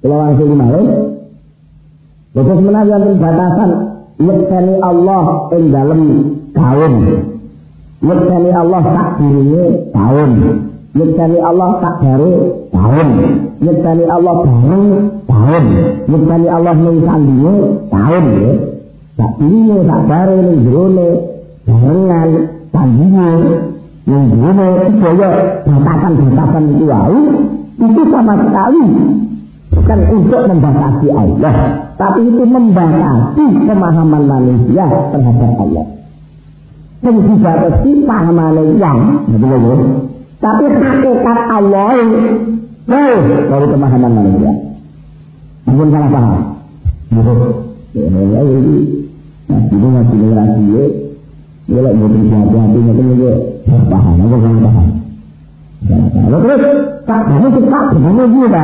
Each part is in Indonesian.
Kalau langsung malih. Terus menawi wonten batasan yekteni Allah ing dalem kaum. Yekteni Allah sak dirine kaum. Yekteni Allah sak bare kaum. Yekteni Allah bareng kaum. Yekteni Allah ning sandinge kaum ya. Sak dirine sak bare ning jerone barengan sandinge ning jerone kaya batasan-batasan itu wae itu sama sekali bukan untuk membatasi Allah, tapi itu membatasi pemahaman manusia terhadap Allah. Dan juga pasti pahaman yang, betul. Tapi hakikat Allah jauh dari pemahaman manusia. Mungkin salah paham. Betul. Ya ini, masih generasi boleh mungkin hati-hati mungkin juga paham, apa salah paham. Terus, tak kamu cepat, kamu juga.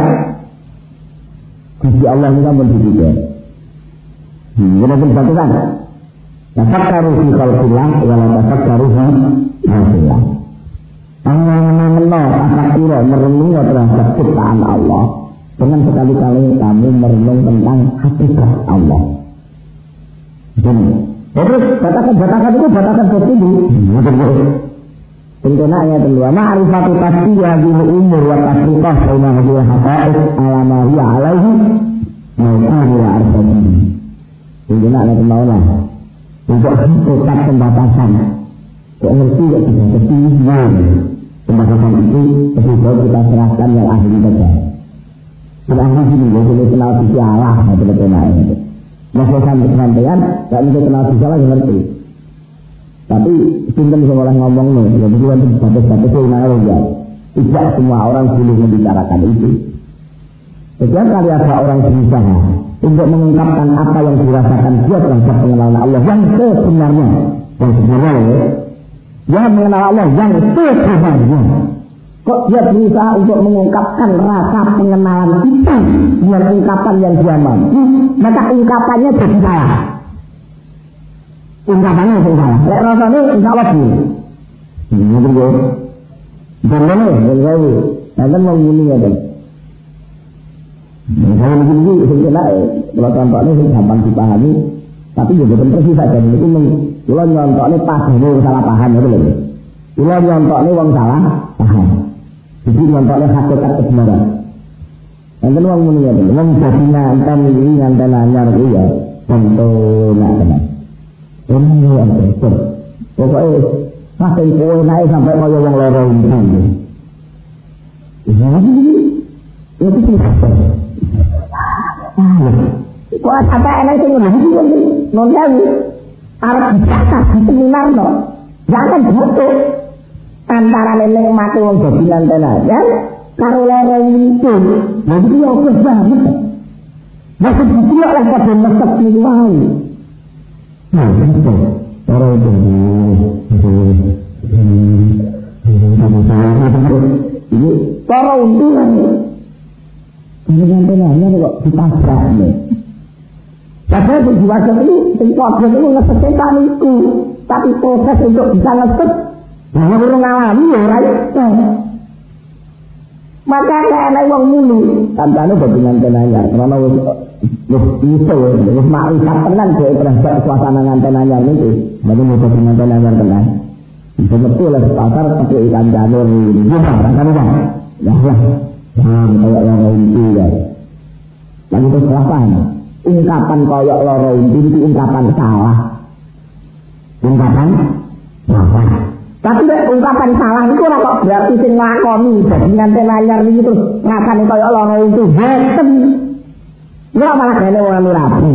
Kunci Allah ini kan berbeda. Benar-benar satu kan? Tafakkaru fi khalqillah wa la tafakkaru fi khalqillah. Mengenal kira merenung terhadap ciptaan Allah. Dengan sekali-kali kamu merenung tentang hakikat Allah. Jadi, terus batasan itu batasan tertentu. Tentunya ayat kedua, ma'rifatu tasbih bil umur wa tasrifah baina hadhihi haqa'iq ala ma hiya alaihi mauqan wa arfan. Tentunya ayat kedua untuk hakikat pembatasan. Kok ngerti ya kita ketimbang pembatasan itu lebih baik kita serahkan yang ahli saja. Tidak ahli sini, jadi kenal sisi Allah betul-betul itu. Masih sampai-sampaian, tak mungkin kenal sisi Allah yang ngerti. Tapi sinten sing orang ngomong nih, jadi untuk batas-batas itu ya. Tidak semua orang boleh membicarakan itu. Setiap kali ada orang berusaha untuk mengungkapkan apa yang dirasakan dia terhadap pengenalan Allah yang sebenarnya, dia mengenal Allah yang sebenarnya. Kok dia berusaha untuk mengungkapkan rasa pengenalan kita dengan ungkapan yang dia mampu, maka ungkapannya jadi salah. Ungkapannya itu salah. Lek rasanya insya Allah dulu. Ini dulu. Jangan ini. Jangan mau gini ya deh. Kalau begini, kalau contohnya gampang dipahami. Tapi juga benar sih saja. Itu kalau nyontohnya pas ini salah paham itu loh. Kalau nyontohnya orang salah paham. Jadi nyontohnya hakikat kebenaran. Yang kedua gini ya deh. Yang jadi nganten anyar itu ya. Contohnya benar. Ini yang betul. Pokoknya makin kue naik sampai kaya yang lorong ini. Itu tidak. Kok sampai enak itu ngomong nonjawi. Arab biasa di seminar no. Jangan begitu. Antara nenek mati wong jadi nanten aja. Karo lorong itu. Jadi yang banget. Maksud itu lah pada mesek ni wahai. Nah, itu orang itu ini para untungan ini nantinya kok ditabrak nih. Padahal perjuangan itu perjuangan itu ngesetan itu, tapi proses untuk bisa ngeset banyak orang ngalami ya right. Maka ada yang mulu tanpa bagi nantinya karena bisa ya, makrifat tenan ke terhadap suasana nganten anyar itu. Bagi motor nganten anyar tenan. Bisa betul lah pasar pakai ikan janur ini. Gimana kan bang? Ya lah. Kayak loro inti ya. Lagi itu kesalahan. Ungkapan kayak loro inti itu ungkapan salah. Ungkapan salah. Tapi ungkapan salah itu ora kok berarti sing nglakoni dadi nganten anyar iki terus ngatani kayak loro inti. Boten. Ya malah kene wong rapi.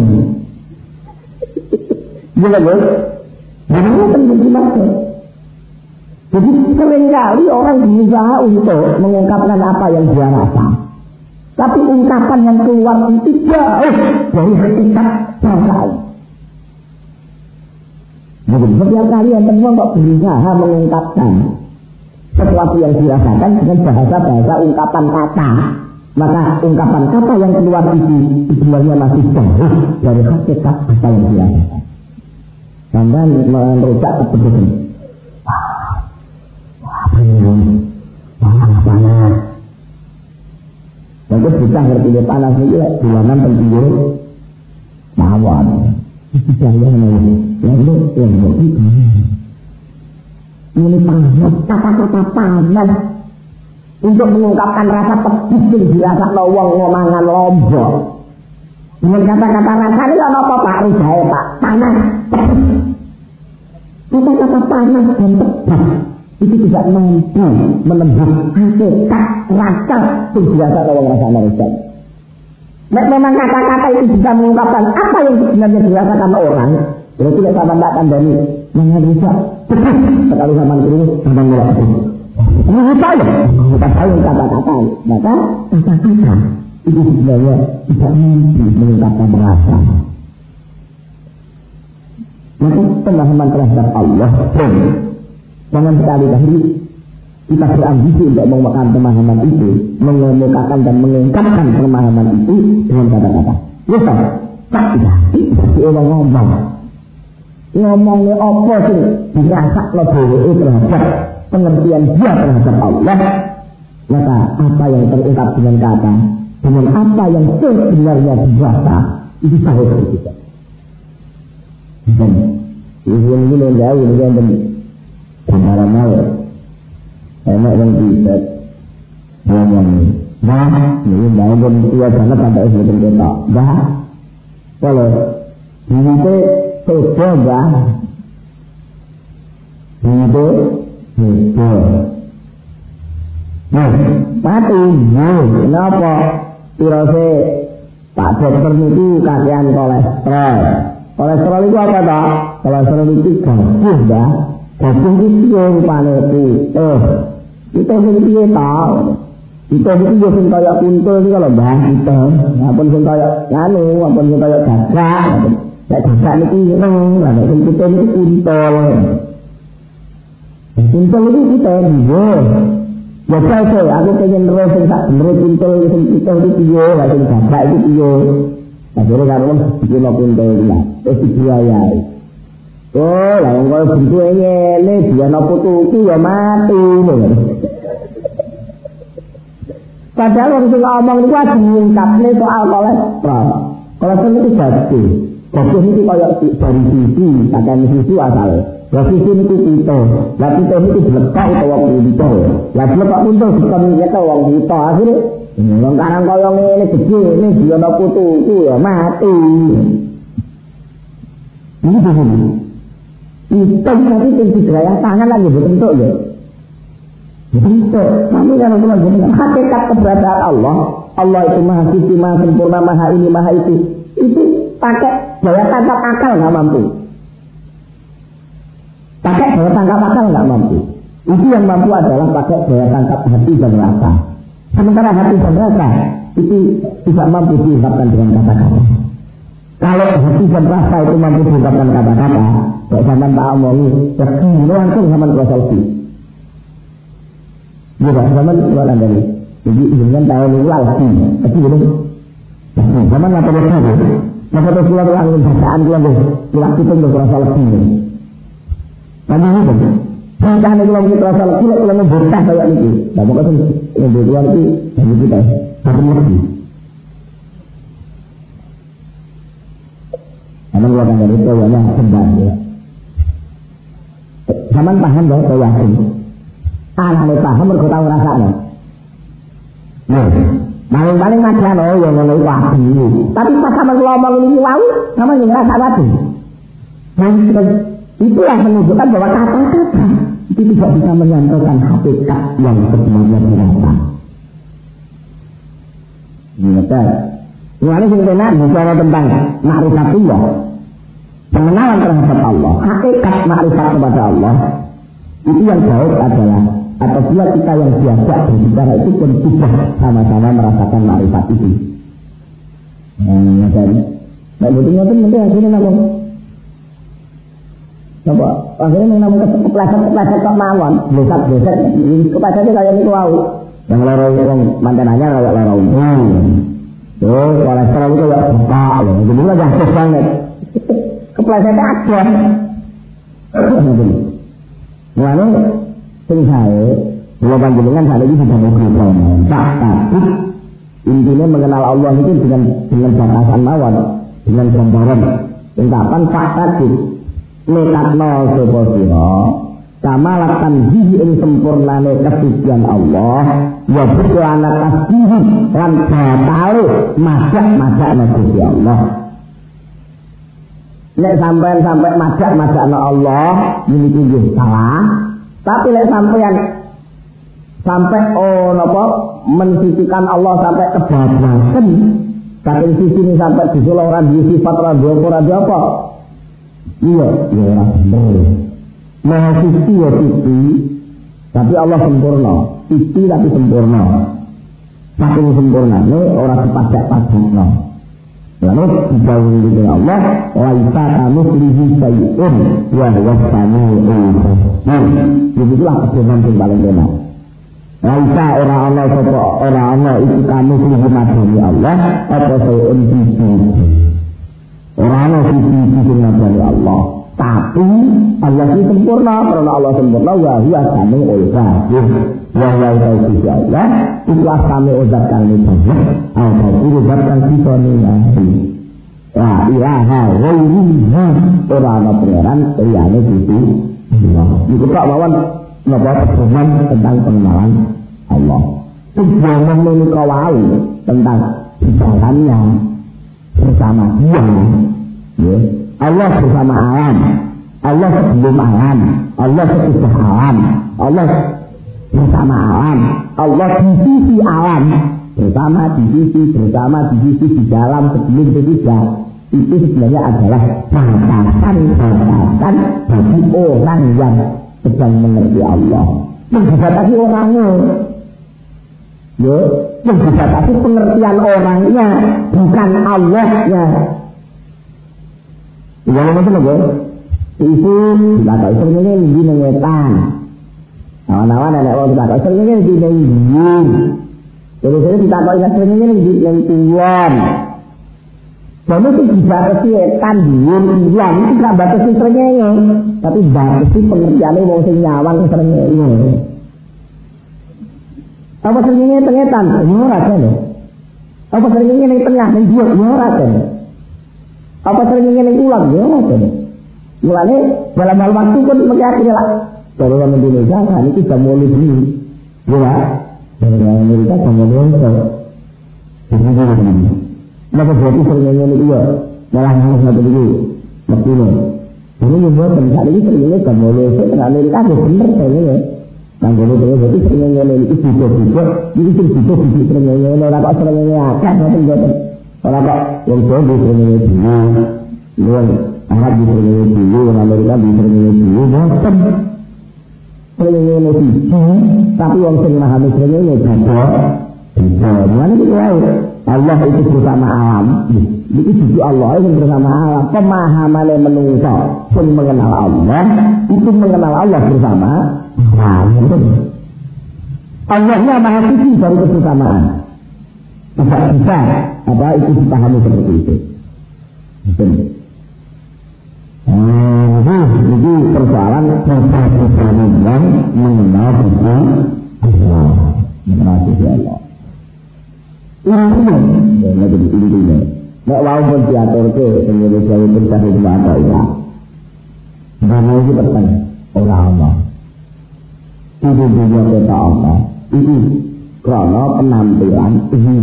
Gila guys. Jadi penting banget. Jadi seringkali orang berusaha untuk mengungkapkan apa yang dia rasa. Tapi ungkapan yang keluar itu jauh dari hakikat bahasa. Jadi setiap kali yang teman kok berusaha mengungkapkan sesuatu yang dirasakan dengan bahasa-bahasa ungkapan kata. Maka ungkapan kata yang keluar itu sebenarnya masih jauh dari hakikat apa yang dirasakan. Sampai merusak keputusan. Panas. Dan Nanti kita ngerti dia panas itu ya, bulanan pentingnya mawon. Itu yang lalu yang itu. Ini panas, kata-kata panas untuk mengungkapkan rasa pedih yang dirasa wong ngomongan lombok. Dengan kata-kata rasa ini apa Pak Rijaya Pak? Panas. Kata-kata panas dan pedih itu tidak mampu menembus hakikat rasa yang biasa orang rasa manusia. Memang kata-kata itu bisa mengungkapkan apa yang sebenarnya dirasakan orang. Jadi tidak sama tidak kandani. Mengarusa sekali sama itu sama mulai. Mengapa ya? Kita tahu kata-kata. Maka kata-kata itu sebenarnya tidak mampu mengungkapkan rasa. Maka pemahaman terhadap Allah pun jangan sekali-kali kita berambisi untuk mengungkapkan pemahaman itu, mengemukakan dan mengungkapkan pemahaman itu dengan kata-kata. Bisa, tak tidak orang ngomongnya apa sih dirasa lebih terhadap pengertian dia terhadap Allah. Maka apa yang terungkap dengan kata, dengan apa yang sebenarnya dirasa itu sahih kita. Dan ini menjauh dengan antara mau enak yang tidak ngomong ini bangun tua banget sampai sebelum kita kalau ini coba itu mati kenapa tirose Pak Dokter itu kakean kolesterol itu apa tak? Kolesterol itu gabus dah. Gabus itu yang panetu. Kita sendiri tahu. Kita itu yang kayak kuntul itu kalau bah kita. Apun yang kayak nganu, apun yang kayak gagak. Gagak itu seneng. Lalu kita itu kuntul. Kuntul itu kita juga. Ya saya, aku pengen terus tak bener kuntul itu kita itu dia. Lalu gagak itu dia. Akhirnya kamu bikin apa kuntul dia. Terus dia oh, lah yang kalau bentuknya ini dia nopo tuku ya mati padahal orang yang ngomong itu ada mengungkapnya soal kolesterol. Kolesterol itu gabus itu kayak dari sisi akan sisi asalnya lah sisi itu kita lah kita itu dilepak itu waktu itu lah dilepak untuk bukan kita waktu itu akhirnya yang karang koyong ini gede ini dia nopo tuku ya mati ini begini itu nanti tinggi gaya tangan lagi bentuk ya bentuk kami kalau dengan hakikat keberadaan Allah itu maha suci, maha sempurna, maha ini, maha itu pakai daya tangkap akal nggak mampu nggak mampu itu yang mampu adalah pakai daya tangkap hati dan rasa sementara hati dan rasa itu tidak mampu diungkapkan dengan kata-kata. Kalau hati dan rasa itu mampu diungkapkan kata-kata, kalau zaman tak omongi, langsung zaman kuasa lebih. Juga zaman keluaran dari, jadi dengan tahun ini lagi, tapi belum. Zaman apa lagi? Maka terus keluar angin bacaan keluar laki itu berkuasa lebih. Nanti itu, sekarang itu lagi kuasa lebih, kalau memberkah kayak ini, tak mau kasih yang berkuasa itu bagi kita, tapi lebih. Karena keluarga dari itu ya kembali. Zaman paham dah saya yakin. Anak paham mereka tahu rasanya. Paling macam yang mulai wahyu. Tapi pas sama ngomong ini wow, sama yang rasa wahyu. Itulah menunjukkan bahwa kata-kata itu tidak bisa menyampaikan hakikat yang sebenarnya dirasa. Betul. Ini sebenarnya bicara tentang ma'rifatullah, pengenalan terhadap Allah, hakikat ma'rifat kepada Allah. Itu yang jauh adalah apabila kita yang diajak berbicara itu pun sudah sama-sama merasakan ma'rifat itu. Jadi, sebetulnya itu nanti akhirnya namun coba, akhirnya namun kepleset kok mawon, besar-besar, keplesetnya kayak ini wow. Yang lorong yang mantananya kayak lorong. Kolesterol itu kayak buka loh, jadi lu jatuh banget. Keplesetnya ada. Lalu sing saya, kalau panjenengan saat ini sudah mau beritahu, tak takut Intinya mengenal Allah itu dengan batasan mawon, dengan gambaran. Ungkapan fakta nekatno sapa sira kamalatan hihi ing sempurnane kesucian Allah wa butuhana tasbih lan batale majak-majakna Gusti Allah. Nek sampai majak-majakna Allah niki nggih salah, tapi nek sampai napa mensisikan Allah sampai kebablasan saking sisi ini sampai disulah ora duwe sifat ora apa. Iya, ya ora bener. Maha suci ya suci, tapi Allah sempurna. Suci tapi sempurna. Saking sempurnane ora dipadak-padakno. Lalu dijauhi dengan Allah, laisa kamitslihi syai'un wa huwa as-sami'ul basir. Itulah pedoman yang paling benar. Laisa ora ana iku kamitslihi madani Allah, apa syai'un siji. Ora ana siji madani Allah. Tapi Allah itu sempurna, karena Allah sempurna wa huwa as-sami'ul basir. Wa huwa al-sami'ul Allah, itulah sami'ul zat kang banyak. Al-basir zat kang bisa ningali. La ilaha ghairuhu, ora ana pangeran liyane Gusti Allah. Iku tak mawon napa pedoman tentang pengenalan Allah. Tujuan menika wae tentang jalannya bersama Dia. Ya. Allah bersama alam, Allah sebelum alam, Allah sesudah alam, Allah bersama alam, Allah di sisi alam, bersama di sisi di dalam sebelum sesudah. Itu sebenarnya adalah batasan bagi orang yang sedang mengerti Allah. Mengbatasi orangnya, ya, mengbatasi pengertian orangnya, bukan Allahnya. Yang mana tu itu tidak tahu sebenarnya di nengetan. Awan-awan ada orang tidak tahu sebenarnya di nengiu. Terus tidak tahu sebenarnya di nentuan. Jadi itu dibatasi etan diun itu tidak batasi sebenarnya, tapi batasi pengertiannya mau senyawang sebenarnya. Apa sebenarnya pengetan? Murah kan? Apa sebenarnya yang tengah menjual murah kan? Apa seringnya yang ulang ya kan? Mulanya dalam hal waktu pun mengakhiri lah. Kalau orang Indonesia kan itu sudah mulai dulu, ya. Dari Amerika sudah mulai dulu. Kenapa berarti seringnya ini iya? Malah harus satu dulu, betul. Ini juga penting ini seringnya sudah mulai. Karena Amerika itu benar seringnya. Yang boleh berarti seringnya ini itu juga. Ini juga seringnya ini. Orang kok seringnya akan betul. Orang kok yang jauh di seringnya dulu, yang Arab di seringnya dulu, yang Amerika di seringnya dulu, bosan. Seringnya dulu, tapi yang sering memahami seringnya juga. Mana itu lain? Allah itu bersama alam. Itu juga Allah itu bersama alam. Pemahaman yang menungso, pun mengenal Allah, itu mengenal Allah bersama alam. Allahnya maha suci dari kebersamaan. Tidak bisa apa itu dipahami seperti itu. Jadi persoalan persoalan yang mengenal Tuhan Allah, mengenal Tuhan Allah. Ini jadi intinya. Nek walaupun diatur ke Indonesia itu cari apa ya? Karena itu penting orang Allah. Itu juga kita Allah. Itu karena penampilan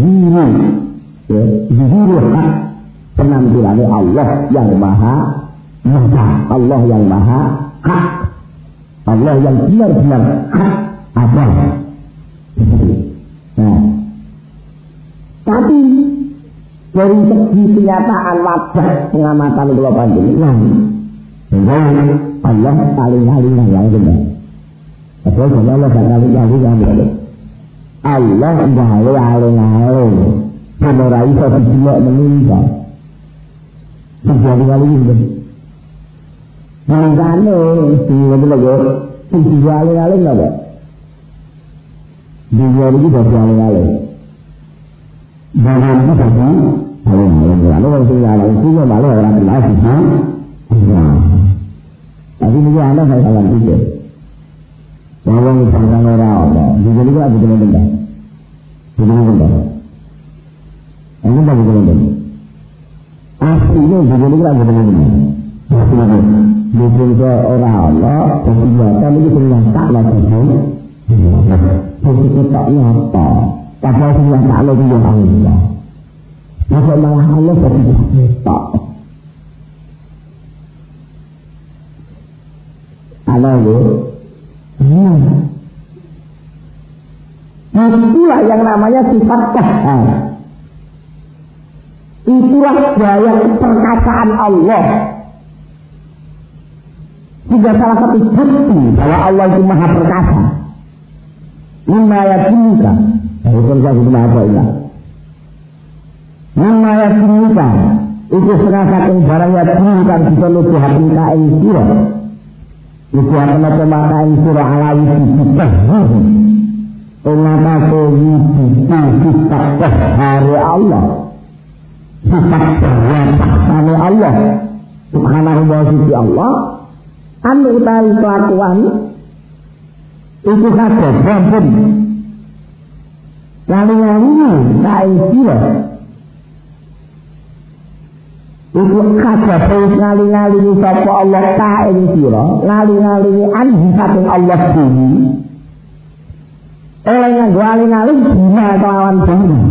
zuhur penampilan Allah yang maha nyata, Allah yang maha hak, Allah yang benar-benar hak ada. Nah, tapi dari segi kenyataan wajah pengamatan kalau panjenengan, Allah paling-paling yang benar. Betul, Allah paling-paling yang benar. Allah gawe alung-alung ora iso didelok menungso. Terjadi kali ini. Mangane sing lho sing alung-alung lho. Dia iki dadi alung-alung. Jangan dadi alung-alung. Lalu sing alung iki malah ora kenal bisa. Tapi ini ana salah pikir. Wong sing ora ana, jadi kok betul-betul. Betul-betul. Ini bagi teman-teman. Aslinya begini kan teman-teman. Aslinya bikin ke orang Allah, kegiatan itu ternyata lagi. Jadi kita nyata. Padahal ternyata lagi yang Allah. Maka malah Allah berkata. Ada itu. Itulah yang namanya sifat qahhar. Itulah gaya keperkasaan Allah. Juga salah satu bukti bahwa Allah itu maha perkasa. Mimma yatimika. Itu saya sudah apa ini? Mimma yatimika. Itu setengah satu barang yatimika bisa lupa hati kain sirah. Itu akan apa makain sirah alawi sifat. Mengatasi sifat qahhar Allah. Sifat dari Allah subhanahu wa ta'ala Allah anu utawi kelakuan itu kabeh sampun lalu-lalu kae sira itu kabeh ngali-ngali sapa Allah kae sira ngali-ngali anhu saking Allah dewi oleh nganggo ngali-ngali dina kelawan dina.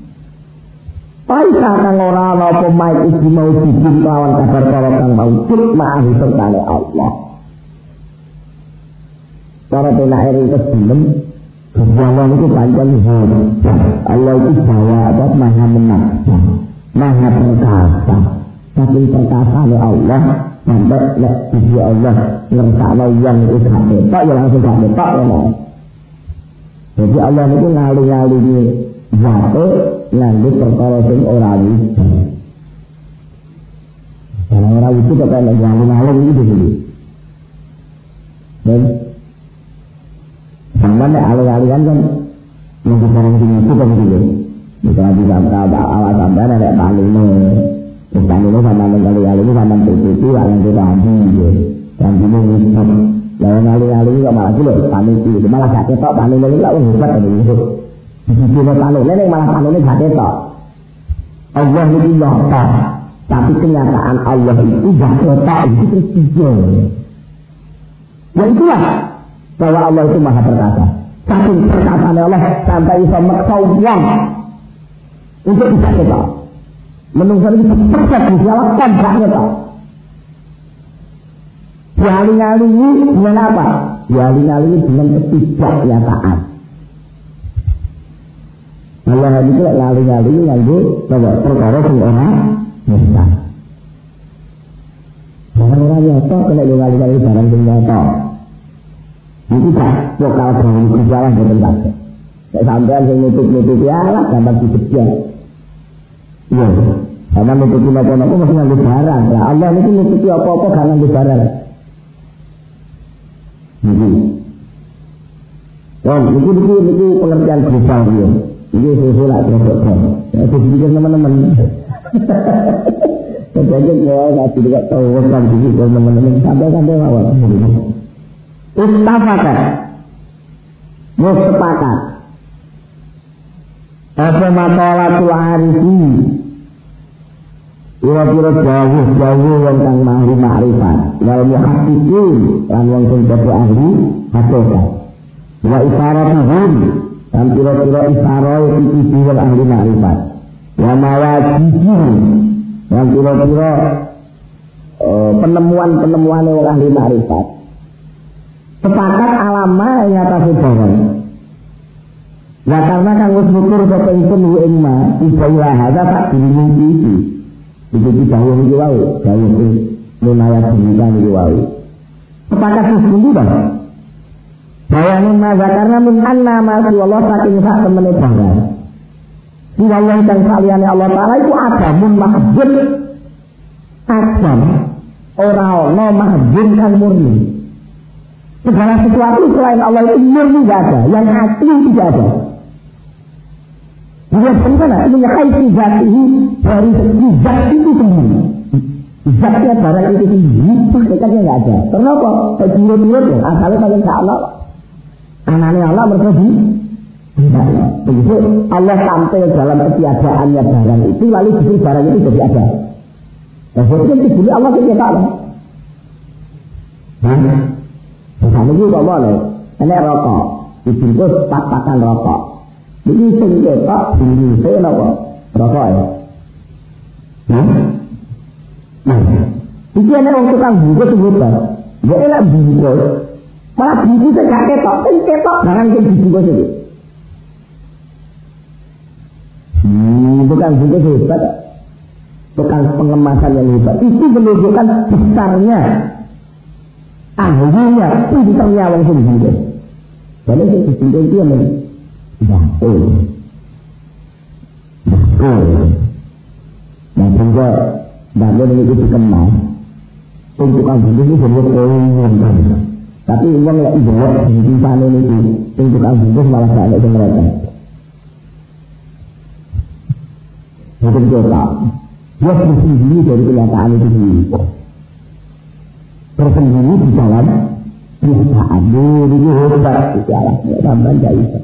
Paisa kang ora ana apa maik iki mau bikin lawan kabar karo kang maujud ma'ahu sertane Allah. Para penakir itu sebelum Allah itu panjang Allah itu bawa adat maha menakjub, maha perkasa. Tapi perkasa oleh Allah sampai lek sisi Allah ngersakno yang itu gak ketok ya langsung gak ketok ya. Jadi Allah itu ngali-ngali zate nganggo perkara sing ora wis. Kalau ora itu kok ana ngalih-ngalih iki dhewe. Dan sampeyan alih-alihan kan mung barang sing itu kan gitu. Bisa sampai ada alat sampeyan nek paline. Paline sampeyan alih-alih sampeyan itu yang tadi ya. Dan dene wis lawan alih-alih kok malah lho paling malah gak ketok paline iki lak hebat itu. Di panen ini malah panen ini gak ketok. Allah itu nyata, tapi kenyataan Allah itu gak ketok itu terus. Ya itulah bahwa Allah itu maha perkasa. Tapi perkataan Allah sampai bisa maksa uang untuk bisa ketok. Menunggu itu percaya dilakukan gak ketok. Dialing-aling ini dengan apa? Dialing-aling ini dengan ketidaknyataan. Allah itu lali-lali nganggo perkara sing ora nyata. Barang ora nyata kena lali-lali barang sing nyata. Iki tak lokal bangun berjalan di tempat. Nek sampean sing nutup-nutup ya lah gampang dicegah. Iya. Karena nutupi apa-apa mesti nganggo barang. Lah Allah niki nutupi apa-apa gak nganggo barang. Ini pengertian global dia. Ini sesuatu terus. Itu pikir teman-teman. Jadi kalau tidak tahu orang jadi teman-teman sampai awal. Istafakat. Mustafakat. Apa matalatul arifi. Ira-ira jauh yang kang mahri ma'rifat. Wal muhaqqiqin lan wong sing dadi ahli hakikat. Wa isaratuhum dan kira-kira isyarat itu wal ahli ma'rifat. Wa mawajibun dan kira-kira penemuan-penemuan wal ahli ma'rifat. Sepakat alama yang atas barang. Nah karena kang wis nutur kepengen wa ingma ibadah hada tak dimiliki itu. Itu didawuh iki wae, dawuh iki menayat pendidikan iki wae. Sepakat sesungguhnya bayanin maza karena min anna ma'asi Allah saking sak temene barang. Di Allah kang saliyane Allah Ta'ala itu adamun mahjub. Adam ora ana mahjub kang murni. Segala sesuatu selain Allah itu murni tidak ada, yang asli tidak ada. Dia bagaimana? Menyukai zat ini dari segi zat itu sendiri. Zatnya barang itu sendiri, hakikatnya tidak ada. Kenapa? Kejurut-jurut ya, asalnya paling ke Allah. Anaknya Allah berkata Begitu Allah tampil dalam ketiadaannya barang itu, lalu justru barang itu jadi ada. Maksudnya dibeli Allah kita lah. Misalnya juga boleh. Ini rokok, dibungkus pak-pakan rokok. Ini sengketak, bungkus apa? Rokok ya. Iki ana wong tukang bungkus sebutkan. Dia enak bungkus. Malah bungkusnya gak ketok, ketok barang yang dibungkus itu. Tukang bungkus hebat. Tukang pengemasan yang hebat. Itu menunjukkan besarnya, ahlinya, pintarnya wong sing bungkus. Jadi sing bungkus itu yang betul. Nah juga bagian ini itu dikenal. Untuk ambung itu sebuah kewenangan. Tapi uang yang dibawa di sana itu untuk ambung itu malah tak ada mereka. Mungkin kita dia bersembunyi dari kenyataan itu sendiri. Bersembunyi di dalam kenyataan ini hebat di dalam tambahan jahit.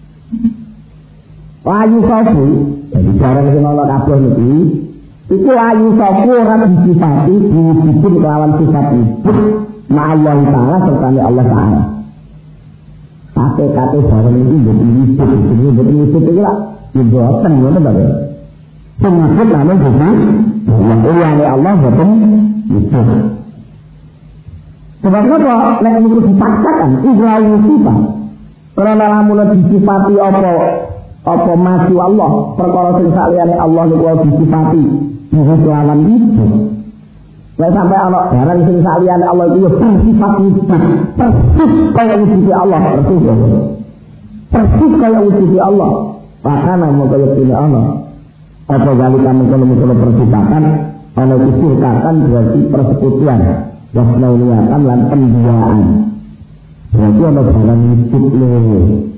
Ayu sofu, jadi barang yang Allah kabeh niki. Iku ayu sofu orang disifati diwujudkan kelawan sifat wujud ma'allah ta'ala serta Allah ta'ala. Kate-kate barang itu jadi wujud itu lah dibuatan itu bagus. Semaksud namun bukan yang oleh Allah buatan wujud. Sebab apa? Nek itu dipaksakan ikhlau sifat. Karena lamun disifati apa masih Allah perkara sing saliyane Allah niku disifati kelawan itu. Nek sampai ana barang sing saliyane Allah itu bersifat wujud, persis kaya wujud Allah, persis kaya wujud Allah. Bahkan mau kaya dene Allah. Apa kali kamu kalau persifatan ana disifatan berarti persekutuan, wasnauniatan lan penduaan. Berarti ana barang wujud loro.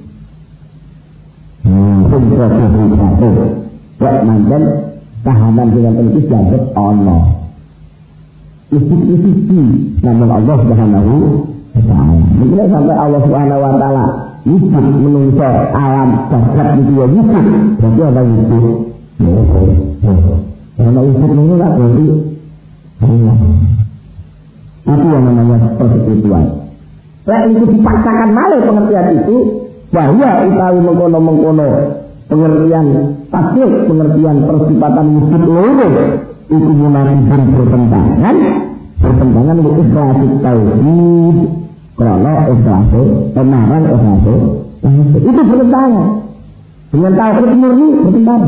Sumber satu, buat mandan tahanan dengan itu jabat Allah. Isi namun Allah Subhanahu wa Ta'ala. Mungkin sampai Allah Subhanahu wa Ta'ala wujud menungso alam jagat itu ya wujud. Berarti ada wujud. Karena wujud ini lah berarti Allah. Itu yang namanya persekutuan. Nah itu dipaksakan malah pengertian itu. Bahwa utawi mengkono-mengkono pengertian tasbih, pengertian persifatan wujud loro itu munafik bertentangan dengan ikhlas tauhid. Karena ikhlas penarang ikhlas itu bertentangan dengan tauhid murni bertentangan.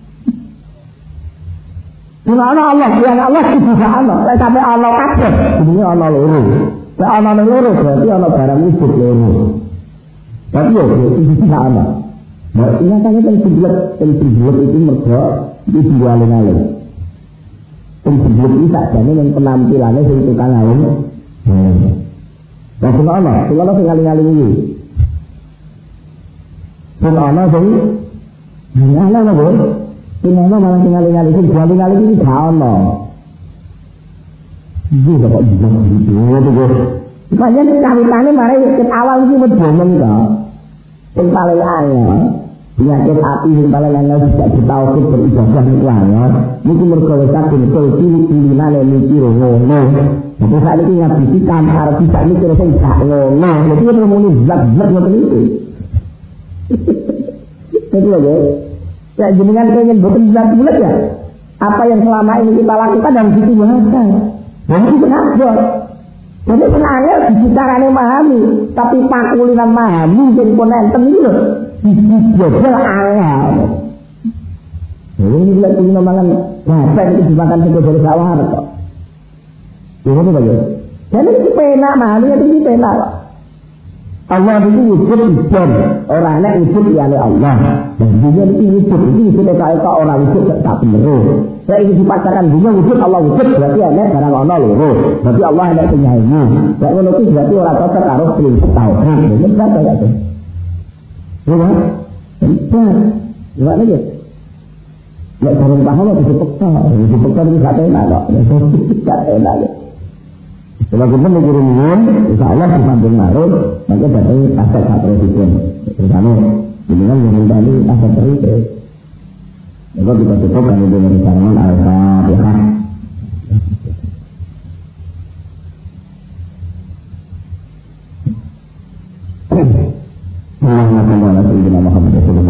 Karena Allah yang Allah tidak Allah, sampai Allah kabeh ini Allah loro. Nek ana loro berarti ana barang wujud loro. Tapi ya, itu tidak ada. Nah, ingatnya kan penjual itu mereka di jualin-alin. Penjual itu tak jadi yang penampilannya yang tukang alin. Nah, kenapa? Kenapa sih ngalin-ngalin ini? Kenapa sih? Kenapa lah, bro? Kenapa malah ngalin-ngalin ini? Jualin-alin ini sama. Ini dapat juga gitu, makanya kawitane mari ket awal iki medhomeng to. Sing paling anyar, penyakit hati sing paling anyar tidak ditauhid beribadah niku anyar. Niku mergo wis kadung cilik-cilikane mikir ngono. Tapi saat ini ngaji kan arep bisa mikir sing gak ngono. Jadi muni zat-zat ngoten iki. Jadi lho, ya jenengan pengen boten zat bulat ya. Apa yang selama ini kita lakukan dan situ bahasa. Nah itu kenapa? Jadi sebenarnya bicaranya memahami, tapi pakulinan memahami jadi ponenten itu loh. Jadi angel. Jadi ini bila kulina makan bahasa itu dimakan juga dari sawah kok. Jadi itu bagaimana? Jadi itu penak memahami itu penak kok. Allah itu wujud wujud, orangnya wujud ya Allah. Dan dia itu wujud kaya orang wujud tak bener. Saya ingin dipaksakan dunia wujud Allah wujud berarti ada barang ono loro. Berarti Allah ada penyanyi. Nek ngono iki berarti ora cocok karo prinsip tauhid. Ini berarti ya itu. Ya. Benar. Enggak lagi. Nek barang paham itu dipeksa. Dipeksa itu gak enak kok. Gak enak. Kalau kita mengirimkan, insya Allah di samping marut, maka dari aset presiden. Misalnya, Ini kan yang tadi ada cerita. Maka kita cukup kan itu dari karangan Al-Fatihah. Allahumma salli ala sayyidina Muhammad